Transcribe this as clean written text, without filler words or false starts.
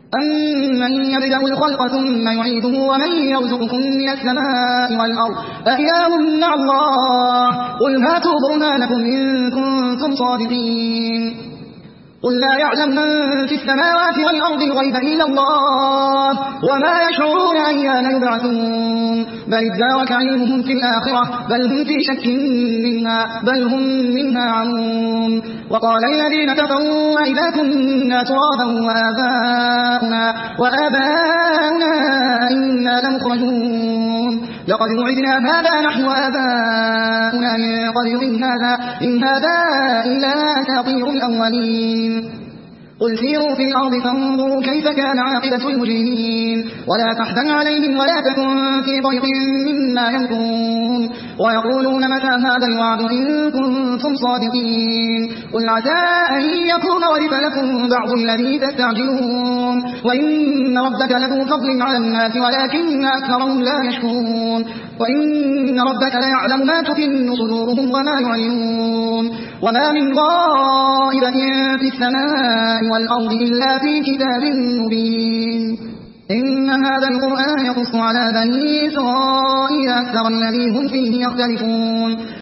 أَمَّن يَبْدَأُ الْخَلْقَ ثُمَّ يُعِيدُهُ وَمَن يَرْزُقُكُم مِّنَ السَّمَاءِ وَالْأَرْضِ أَإِلَٰهٌ مَّعَ اللَّهِ قُلْ هَاتُوا بُرْهَانَكُمْ إِن كُنتُمْ صَادِقِينَ قُل لَّا يَعْلَمُ مَن فِي السَّمَاوَاتِ وَالْأَرْضِ الْغَيْبَ إِلَّا اللَّهُ وَمَا يَشْعُرُونَ أَيَّانَ يُبْعَثُونَ بَلِ ادَّارَكَ عِلْمُهُمْ فِي الْآخِرَةِ بَلْ هُمْ فِي شَكٍّ مِّنْهَا بَلْ هُم مِّنْهَا عَمُونَ وَقَالَ الَّذِينَ كَفَرُوا أَإِذَا كُنَّا تُرَابًا وَآبَاؤُنَا إِنَّا لَمُخْرَجُونَ لَقَدْ وُعِدْنَا هَٰذَا نَحْنُ وَآبَاؤُنَا مِن قَبْلُ إِنْ هَٰذَا إِلَّا أَسَاطِيرُ الْأَوَّلِينَ قُلْ سِيرُوا فِي الْأَرْضِ فَانظُرُوا كَيْفَ كَانَ عَاقِبَةُ الْمُجْرِمِينَ وَلَا تَحْزَنْ عَلَيْهِمْ وَلَا تَكُن فِي ضَيْقٍ مِّمَّا يَمْكُرُونَ وَيَقُولُونَ مَتَىٰ هَٰذَا الْوَعْدُ إِن كُنتُمْ صَادِقِينَ قُلْ عَسَىٰ أَن يَكُونَ رَدِفَ لَكُم بَعْضُ الَّذِي تَسْتَعْجِلُونَ وَإِنَّ رَبَّكَ لَذُو فَضْلٍ عَلَى النَّاسِ وَلَٰكِنَّ أَكْثَرَهُمْ لَا يَشْكُرُونَ وَإِنَّ رَبَّكَ لَيَعْلَمُ مَا تُكِنُّ صُدُورُهُمْ وَمَا يُعْلِنُونَ وَمَا مِنْ غَائِبَةٍ فِي السَّمَاءِ وَالْأَرْضِ إِلَّا فِي كِتَابٍ مُّبِينٍ إِنَّ هَٰذَا الْقُرْآنَ يَقُصُّ عَلَىٰ بَنِي إِسْرَائِيلَ أَكْثَرَ الَّذِي هُمْ فِيهِ يَخْتَلِفُونَ